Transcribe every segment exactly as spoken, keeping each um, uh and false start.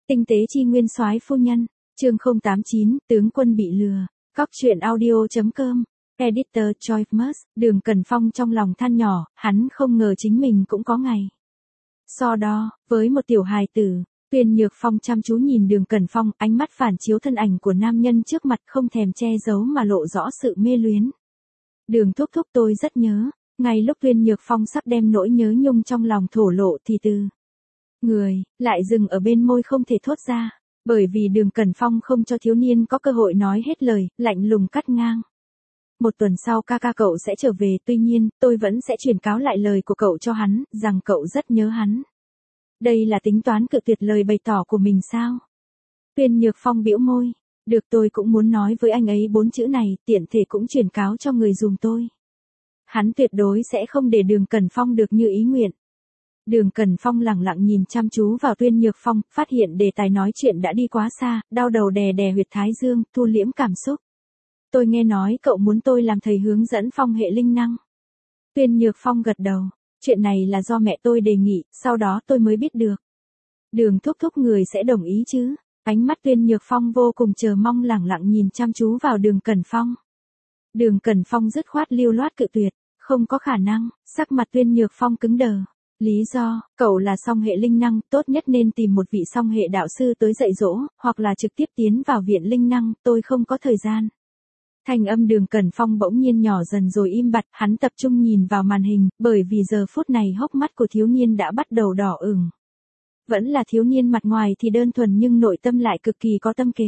Tinh tế chi nguyên soái phu nhân, chương không tám chín, tướng quân bị lừa. Cóc truyện audio.com, Editor Joy Mus, Đường Cẩn Phong trong lòng than nhỏ, hắn không ngờ chính mình cũng có ngày. So đo, với một tiểu hài tử, Tuyên Nhược Phong chăm chú nhìn Đường Cẩn Phong, ánh mắt phản chiếu thân ảnh của nam nhân trước mặt không thèm che giấu mà lộ rõ sự mê luyến. Đường thúc thúc tôi rất nhớ, ngay lúc Tuyên Nhược Phong sắp đem nỗi nhớ nhung trong lòng thổ lộ thì từ người, lại dừng ở bên môi không thể thốt ra, bởi vì Đường Cẩn Phong không cho thiếu niên có cơ hội nói hết lời, lạnh lùng cắt ngang. Một tuần sau ca ca cậu sẽ trở về, tuy nhiên, tôi vẫn sẽ truyền cáo lại lời của cậu cho hắn, rằng cậu rất nhớ hắn. Đây là tính toán cự tuyệt lời bày tỏ của mình sao? Tuyên Nhược Phong bĩu môi, được, tôi cũng muốn nói với anh ấy bốn chữ này, tiện thể cũng truyền cáo cho người dùm tôi. Hắn tuyệt đối sẽ không để Đường Cẩn Phong được như ý nguyện. Đường Cẩn Phong lẳng lặng nhìn chăm chú vào Tuyên Nhược Phong, phát hiện đề tài nói chuyện đã đi quá xa, đau đầu đè đè huyệt thái dương, thu liễm cảm xúc. Tôi nghe nói cậu muốn tôi làm thầy hướng dẫn phong hệ linh năng. Tuyên Nhược Phong gật đầu, chuyện này là do mẹ tôi đề nghị, sau đó tôi mới biết được. Đường thúc thúc người sẽ đồng ý chứ? Ánh mắt Tuyên Nhược Phong vô cùng chờ mong lẳng lặng nhìn chăm chú vào Đường Cẩn Phong. Đường Cẩn Phong dứt khoát lưu loát cự tuyệt, không có khả năng, sắc mặt Tuyên Nhược Phong cứng đờ. Lý do, cậu là song hệ linh năng, tốt nhất nên tìm một vị song hệ đạo sư tới dạy dỗ, hoặc là trực tiếp tiến vào viện linh năng, tôi không có thời gian. Thanh âm Đường Cẩn Phong bỗng nhiên nhỏ dần rồi im bặt, hắn tập trung nhìn vào màn hình, bởi vì giờ phút này hốc mắt của thiếu niên đã bắt đầu đỏ ửng. Vẫn là thiếu niên mặt ngoài thì đơn thuần nhưng nội tâm lại cực kỳ có tâm kế.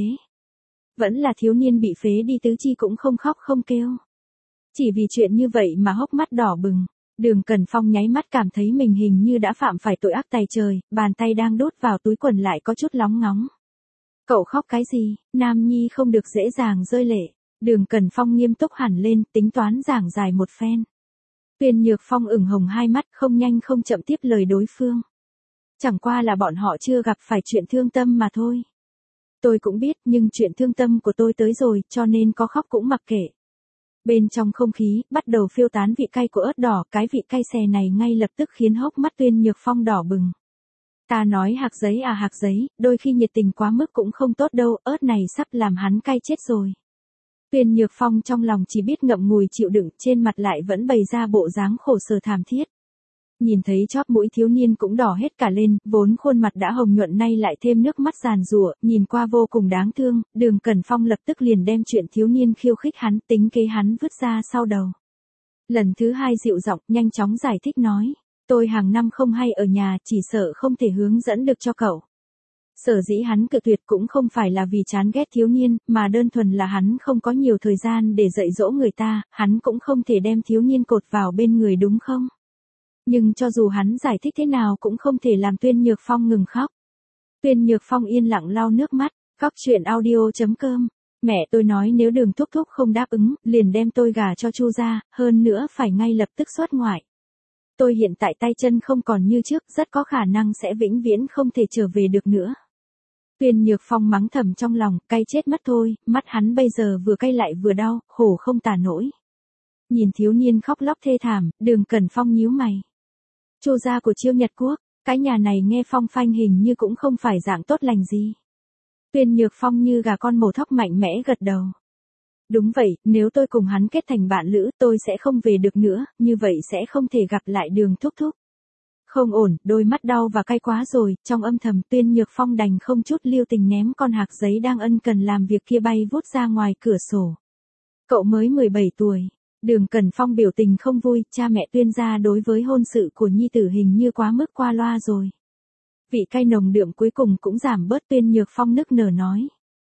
Vẫn là thiếu niên bị phế đi tứ chi cũng không khóc không kêu. Chỉ vì chuyện như vậy mà hốc mắt đỏ bừng. Đường Cẩn Phong nháy mắt cảm thấy mình hình như đã phạm phải tội ác tày trời, bàn tay đang đút vào túi quần lại có chút lóng ngóng. Cậu khóc cái gì? Nam nhi không được dễ dàng rơi lệ. Đường Cẩn Phong nghiêm túc hẳn lên, tính toán giảng dài một phen. Tuyên Nhược Phong ửng hồng hai mắt, không nhanh không chậm tiếp lời đối phương. Chẳng qua là bọn họ chưa gặp phải chuyện thương tâm mà thôi. Tôi cũng biết, nhưng chuyện thương tâm của tôi tới rồi, cho nên có khóc cũng mặc kệ. Bên trong không khí, bắt đầu phiêu tán vị cay của ớt đỏ, cái vị cay xè này ngay lập tức khiến hốc mắt Tuyên Nhược Phong đỏ bừng. Ta nói hạc giấy à hạc giấy, đôi khi nhiệt tình quá mức cũng không tốt đâu, ớt này sắp làm hắn cay chết rồi. Tuyên Nhược Phong trong lòng chỉ biết ngậm ngùi chịu đựng, trên mặt lại vẫn bày ra bộ dáng khổ sở thảm thiết. Nhìn thấy chóp mũi thiếu niên cũng đỏ hết cả lên, vốn khuôn mặt đã hồng nhuận nay lại thêm nước mắt giàn giụa, nhìn qua vô cùng đáng thương, Đường Cẩn Phong lập tức liền đem chuyện thiếu niên khiêu khích hắn, tính kế hắn vứt ra sau đầu. Lần thứ hai dịu giọng, nhanh chóng giải thích nói, tôi hàng năm không hay ở nhà, chỉ sợ không thể hướng dẫn được cho cậu. Sở dĩ hắn cự tuyệt cũng không phải là vì chán ghét thiếu niên, mà đơn thuần là hắn không có nhiều thời gian để dạy dỗ người ta, hắn cũng không thể đem thiếu niên cột vào bên người đúng không? Nhưng cho dù hắn giải thích thế nào cũng không thể làm Tuyên Nhược Phong ngừng khóc. Tuyên Nhược Phong yên lặng lau nước mắt, cóc truyện audio.com. Mẹ tôi nói nếu Đường thúc thúc không đáp ứng, liền đem tôi gả cho Chu gia, hơn nữa phải ngay lập tức xuất ngoại. Tôi hiện tại tay chân không còn như trước, rất có khả năng sẽ vĩnh viễn không thể trở về được nữa. Tuyên Nhược Phong mắng thầm trong lòng, cay chết mất thôi, mắt hắn bây giờ vừa cay lại vừa đau, khổ không tả nổi. Nhìn thiếu niên khóc lóc thê thảm, Đường Cẩn Phong nhíu mày. Chu gia của Chiêu Nhật Quốc, cái nhà này nghe phong phanh hình như cũng không phải dạng tốt lành gì. Tuyên Nhược Phong như gà con mổ thóc mạnh mẽ gật đầu. Đúng vậy, nếu tôi cùng hắn kết thành bạn lữ, tôi sẽ không về được nữa, như vậy sẽ không thể gặp lại Đường thúc thúc. Không ổn, đôi mắt đau và cay quá rồi, trong âm thầm Tuyên Nhược Phong đành không chút lưu tình ném con hạc giấy đang ân cần làm việc kia bay vút ra ngoài cửa sổ. Cậu mới mười bảy tuổi. Đường Cẩn Phong biểu tình không vui, cha mẹ Tuyên gia đối với hôn sự của nhi tử hình như quá mức qua loa rồi. Vị cay nồng đượm cuối cùng cũng giảm bớt, Tuyên Nhược Phong nức nở nói.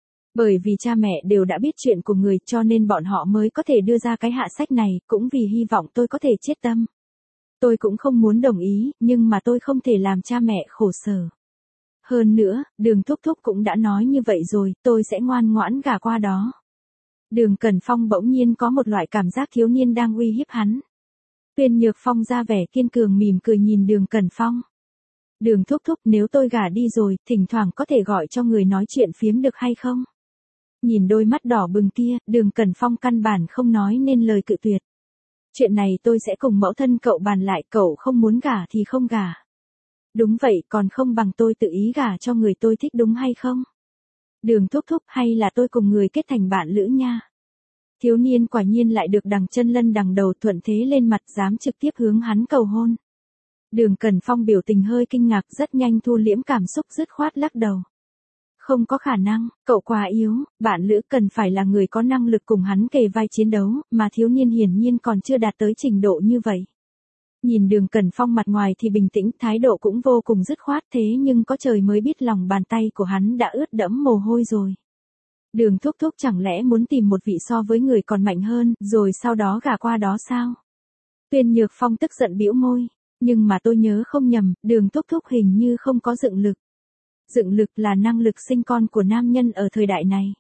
Bởi vì cha mẹ đều đã biết chuyện của người cho nên bọn họ mới có thể đưa ra cái hạ sách này, cũng vì hy vọng tôi có thể chết tâm. Tôi cũng không muốn đồng ý, nhưng mà tôi không thể làm cha mẹ khổ sở. Hơn nữa, Đường thúc thúc cũng đã nói như vậy rồi, tôi sẽ ngoan ngoãn gả qua đó. Đường Cẩn Phong bỗng nhiên có một loại cảm giác thiếu niên đang uy hiếp hắn. Tuyên Nhược Phong ra vẻ kiên cường mỉm cười nhìn Đường Cẩn Phong. Đường thúc thúc, nếu tôi gả đi rồi, thỉnh thoảng có thể gọi cho người nói chuyện phiếm được hay không? Nhìn đôi mắt đỏ bừng kia, Đường Cẩn Phong căn bản không nói nên lời cự tuyệt. Chuyện này tôi sẽ cùng mẫu thân cậu bàn lại, cậu không muốn gả thì không gả. Đúng vậy, còn không bằng tôi tự ý gả cho người tôi thích đúng hay không? Đường thúc thúc, hay là tôi cùng người kết thành bạn lữ nha. Thiếu niên quả nhiên lại được đằng chân lân đằng đầu, thuận thế lên mặt, dám trực tiếp hướng hắn cầu hôn. Đường Cẩn Phong biểu tình hơi kinh ngạc, rất nhanh thu liễm cảm xúc, dứt khoát lắc đầu. Không có khả năng, cậu quá yếu, bạn lữ cần phải là người có năng lực cùng hắn kề vai chiến đấu, mà thiếu niên hiển nhiên còn chưa đạt tới trình độ như vậy. Nhìn Đường Cẩn Phong mặt ngoài thì bình tĩnh, thái độ cũng vô cùng dứt khoát, thế nhưng có trời mới biết lòng bàn tay của hắn đã ướt đẫm mồ hôi rồi. Đường thúc thúc chẳng lẽ muốn tìm một vị so với người còn mạnh hơn, rồi sau đó gả qua đó sao? Tuyên Nhược Phong tức giận bĩu môi, nhưng mà tôi nhớ không nhầm, Đường thúc thúc hình như không có dựng lực. Dựng lực là năng lực sinh con của nam nhân ở thời đại này.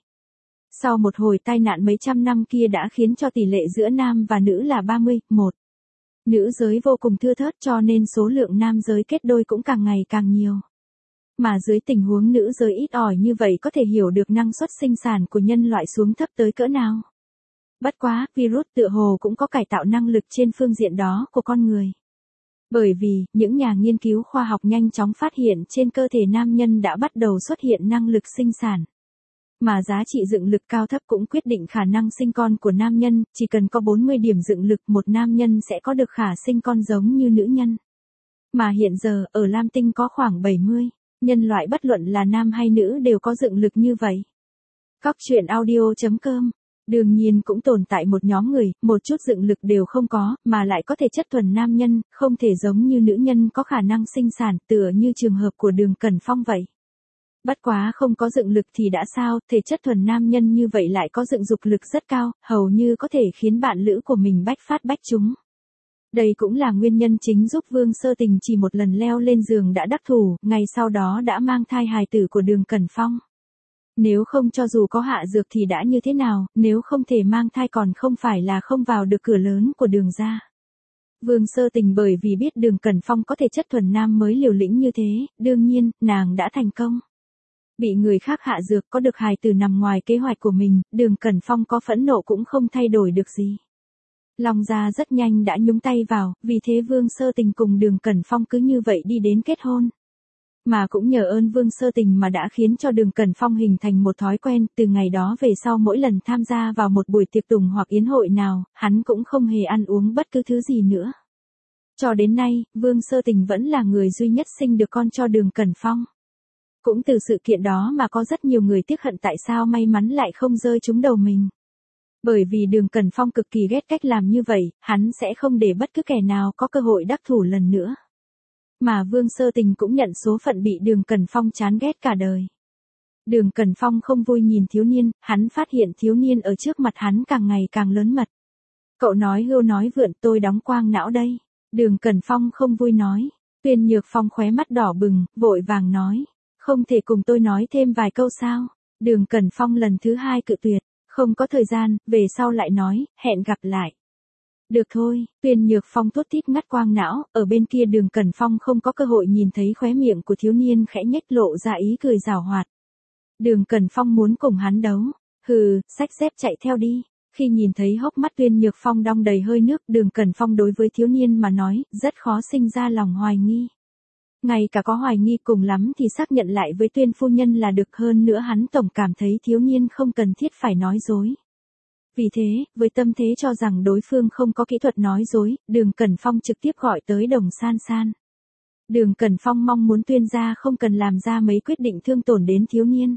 Sau một hồi tai nạn mấy trăm năm kia đã khiến cho tỷ lệ giữa nam và nữ là ba mươi, một. Nữ giới vô cùng thưa thớt cho nên số lượng nam giới kết đôi cũng càng ngày càng nhiều. Mà dưới tình huống nữ giới ít ỏi như vậy có thể hiểu được năng suất sinh sản của nhân loại xuống thấp tới cỡ nào. Bất quá, virus tựa hồ cũng có cải tạo năng lực trên phương diện đó của con người. Bởi vì, những nhà nghiên cứu khoa học nhanh chóng phát hiện trên cơ thể nam nhân đã bắt đầu xuất hiện năng lực sinh sản. Mà giá trị dựng lực cao thấp cũng quyết định khả năng sinh con của nam nhân, chỉ cần có bốn mươi điểm dựng lực một nam nhân sẽ có được khả sinh con giống như nữ nhân. Mà hiện giờ, ở Lam Tinh có khoảng bảy mươi, nhân loại bất luận là nam hay nữ đều có dựng lực như vậy. Cóc truyện audio chấm com. Đương nhiên cũng tồn tại một nhóm người, một chút dựng lực đều không có, mà lại có thể chất thuần nam nhân, không thể giống như nữ nhân có khả năng sinh sản, tựa như trường hợp của Đường Cẩn Phong vậy. Bất quá không có dựng lực thì đã sao, thể chất thuần nam nhân như vậy lại có dựng dục lực rất cao, hầu như có thể khiến bạn lữ của mình bách phát bách trúng. Đây cũng là nguyên nhân chính giúp Vương Sơ Tình chỉ một lần leo lên giường đã đắc thủ, ngày sau đó đã mang thai hài tử của Đường Cẩn Phong. Nếu không cho dù có hạ dược thì đã như thế nào, nếu không thể mang thai còn không phải là không vào được cửa lớn của Đường gia. Vương Sơ Tình bởi vì biết Đường Cẩn Phong có thể chất thuần nam mới liều lĩnh như thế, đương nhiên, nàng đã thành công. Bị người khác hạ dược có được hài tử nằm ngoài kế hoạch của mình, Đường Cẩn Phong có phẫn nộ cũng không thay đổi được gì. Long gia rất nhanh đã nhúng tay vào, vì thế Vương Sơ Tình cùng Đường Cẩn Phong cứ như vậy đi đến kết hôn. Mà cũng nhờ ơn Vương Sơ Tình mà đã khiến cho Đường Cẩn Phong hình thành một thói quen, từ ngày đó về sau mỗi lần tham gia vào một buổi tiệc tùng hoặc yến hội nào, hắn cũng không hề ăn uống bất cứ thứ gì nữa. Cho đến nay, Vương Sơ Tình vẫn là người duy nhất sinh được con cho Đường Cẩn Phong. Cũng từ sự kiện đó mà có rất nhiều người tiếc hận tại sao may mắn lại không rơi trúng đầu mình. Bởi vì Đường Cẩn Phong cực kỳ ghét cách làm như vậy, hắn sẽ không để bất cứ kẻ nào có cơ hội đắc thủ lần nữa. Mà Vương Sơ Tình cũng nhận số phận bị Đường Cẩn Phong chán ghét cả đời. Đường Cẩn Phong không vui nhìn thiếu niên, hắn phát hiện thiếu niên ở trước mặt hắn càng ngày càng lớn mật. Cậu nói hưu nói vượn, tôi đóng quang não đây. Đường Cẩn Phong không vui nói. Tuyên Nhược Phong khóe mắt đỏ bừng, vội vàng nói. Không thể cùng tôi nói thêm vài câu sao? Đường Cẩn Phong lần thứ hai cự tuyệt. Không có thời gian, về sau lại nói, hẹn gặp lại. Được thôi, Tuyên Nhược Phong thốt thít ngắt quang não, ở bên kia Đường Cẩn Phong không có cơ hội nhìn thấy khóe miệng của thiếu niên khẽ nhếch lộ ra ý cười giảo hoạt. Đường Cẩn Phong muốn cùng hắn đấu, hừ, xách xếp chạy theo đi. Khi nhìn thấy hốc mắt Tuyên Nhược Phong đong đầy hơi nước, Đường Cẩn Phong đối với thiếu niên mà nói, rất khó sinh ra lòng hoài nghi. Ngay cả có hoài nghi cùng lắm thì xác nhận lại với Tuyên phu nhân là được, hơn nữa hắn tổng cảm thấy thiếu niên không cần thiết phải nói dối. Vì thế, với tâm thế cho rằng đối phương không có kỹ thuật nói dối, Đường Cẩn Phong trực tiếp gọi tới Đồng San San. Đường Cẩn Phong mong muốn Tuyên gia không cần làm ra mấy quyết định thương tổn đến thiếu niên.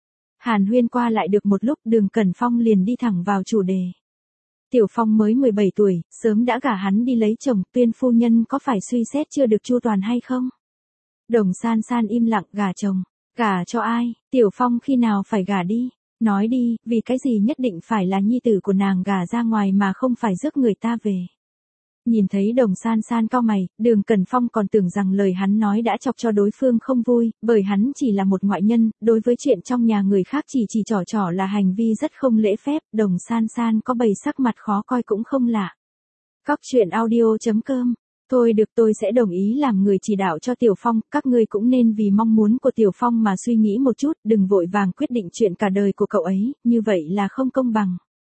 Hàn huyên qua lại được một lúc, Đường Cẩn Phong liền đi thẳng vào chủ đề. Tiểu Phong mới mười bảy tuổi, sớm đã gả hắn đi lấy chồng, Tuyên phu nhân có phải suy xét chưa được chu toàn hay không? Đồng San San im lặng, gả chồng, gả cho ai, Tiểu Phong khi nào phải gả đi? Nói đi, vì cái gì nhất định phải là nhi tử của nàng gả ra ngoài mà không phải rước người ta về. Nhìn thấy Đồng San San cau mày, Đường Cẩn Phong còn tưởng rằng lời hắn nói đã chọc cho đối phương không vui, bởi hắn chỉ là một ngoại nhân, đối với chuyện trong nhà người khác chỉ chỉ trò trò là hành vi rất không lễ phép, Đồng San San có bày sắc mặt khó coi cũng không lạ. Cóc truyện audio chấm com. Thôi được, tôi sẽ đồng ý làm người chỉ đạo cho Tiểu Phong, các ngươi cũng nên vì mong muốn của Tiểu Phong mà suy nghĩ một chút, đừng vội vàng quyết định chuyện cả đời của cậu ấy, như vậy là không công bằng.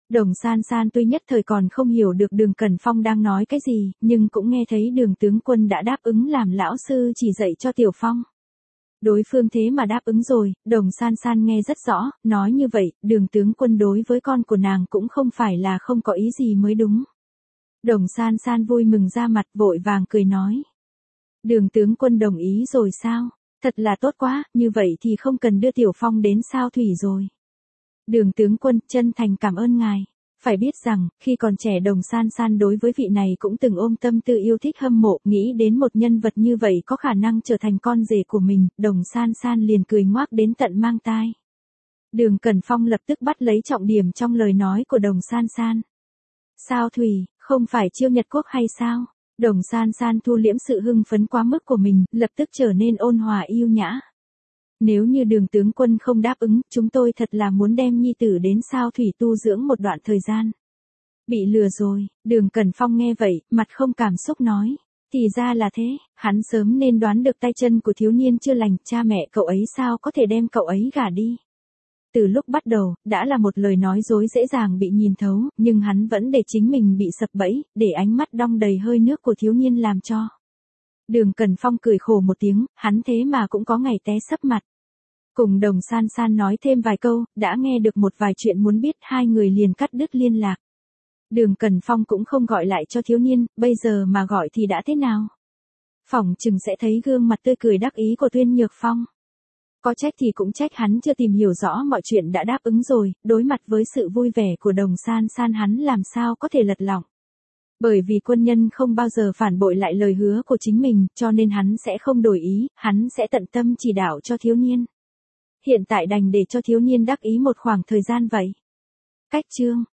Đồng San San tuy nhất thời còn không hiểu được Đường Cẩn Phong đang nói cái gì, nhưng cũng nghe thấy Đường tướng quân đã đáp ứng làm lão sư chỉ dạy cho Tiểu Phong. Đối phương thế mà đáp ứng rồi, Đồng San San nghe rất rõ, nói như vậy, Đường tướng quân đối với con của nàng cũng không phải là không có ý gì mới đúng. Đồng San San vui mừng ra mặt vội vàng cười nói. Đường tướng quân đồng ý rồi sao? Thật là tốt quá, như vậy thì không cần đưa Tiểu Phong đến sao thủy rồi. Đường tướng quân chân thành cảm ơn ngài. Phải biết rằng, khi còn trẻ Đồng San San đối với vị này cũng từng ôm tâm tư yêu thích hâm mộ, nghĩ đến một nhân vật như vậy có khả năng trở thành con rể của mình, Đồng San San liền cười ngoác đến tận mang tai. Đường Cẩn Phong lập tức bắt lấy trọng điểm trong lời nói của Đồng San San. Sao thủy, không phải chiêu Nhật Quốc hay sao? Đồng San San thu liễm sự hưng phấn quá mức của mình, lập tức trở nên ôn hòa yêu nhã. Nếu như Đường tướng quân không đáp ứng, chúng tôi thật là muốn đem nhi tử đến sao thủy tu dưỡng một đoạn thời gian. Bị lừa rồi, Đường Cẩn Phong nghe vậy, mặt không cảm xúc nói. Thì ra là thế, hắn sớm nên đoán được tay chân của thiếu niên chưa lành, cha mẹ cậu ấy sao có thể đem cậu ấy gả đi. Từ lúc bắt đầu, đã là một lời nói dối dễ dàng bị nhìn thấu, nhưng hắn vẫn để chính mình bị sập bẫy, để ánh mắt đong đầy hơi nước của thiếu niên làm cho. Đường Cẩn Phong cười khổ một tiếng, hắn thế mà cũng có ngày té sấp mặt. Cùng Đồng San San nói thêm vài câu, đã nghe được một vài chuyện muốn biết, hai người liền cắt đứt liên lạc. Đường Cẩn Phong cũng không gọi lại cho thiếu niên, bây giờ mà gọi thì đã thế nào? Phỏng chừng sẽ thấy gương mặt tươi cười đắc ý của Tuyên Nhược Phong. Có trách thì cũng trách hắn chưa tìm hiểu rõ mọi chuyện đã đáp ứng rồi, đối mặt với sự vui vẻ của Đồng San San hắn làm sao có thể lật lọng. Bởi vì quân nhân không bao giờ phản bội lại lời hứa của chính mình, cho nên hắn sẽ không đổi ý, hắn sẽ tận tâm chỉ đạo cho thiếu niên. Hiện tại đành để cho thiếu niên đắc ý một khoảng thời gian vậy. Cách chương